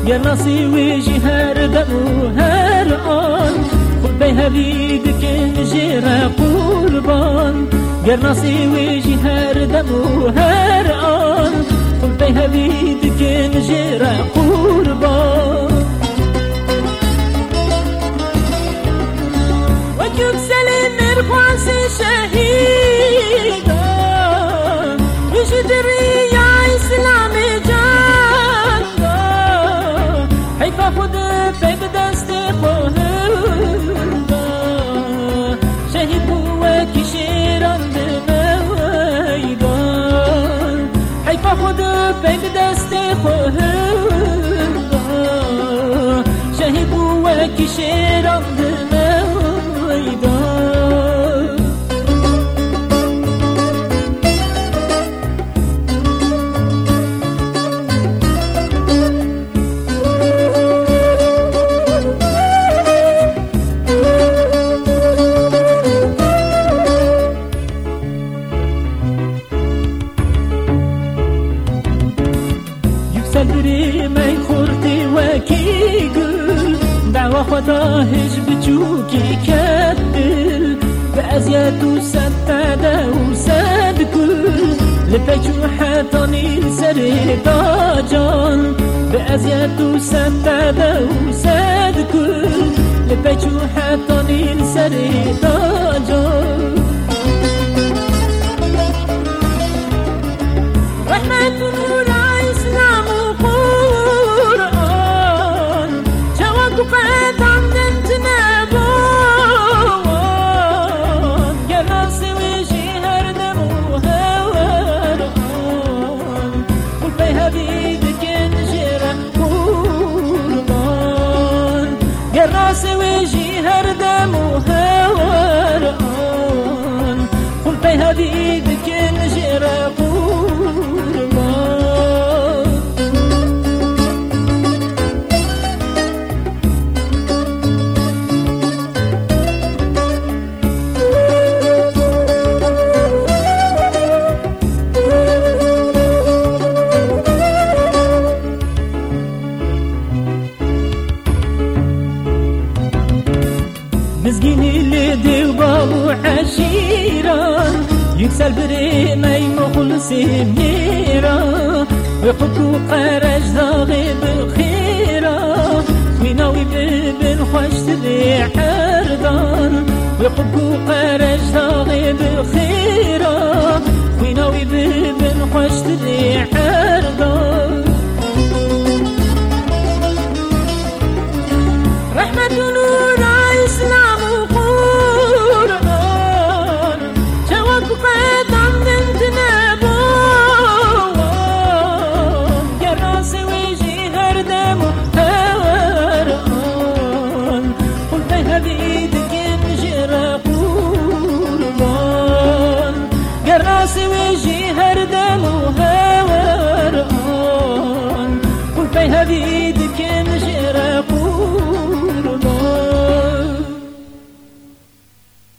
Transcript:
گرناسی ویجی هر دم و هر آن خود به هوی دکن جیر قربان گرناسی ویجی هر دم و هر آن خود به هوی دکن جیر قربان وكبسل مرخواس شهيدان وجدري يا إسلام جانا حيفا خد بيب دست خهردا شهيد بوكي شيران بميدان حيفا خد بيب دست خهردا شهيد بوكي شيران صدري ما يخورتي وكي قل دعوة خدا هجب جوكي كدل بأزياد وسدادة وسد كل لبيجو حيطاني لسري داجان بأزياد وسدادة وسد كل لبيجو حيطاني لسري داجان رحمة نور إسلام وقرآن جواد قدام ننتنا بوان جراسي وجي هردم وهوران قل بيها بيدك نجرة قربان جراسي وجي هردم وهوران قل بيها بيدك نجرة قربان مزگینی لیدی و بابو عشیران یکسل بری می مخلصی میرا و حقوق رجداغی بخیرا خویناوی ببن خوشتری حردان و حقوق رجداغی بخیرا خویناوی ببن خوشتری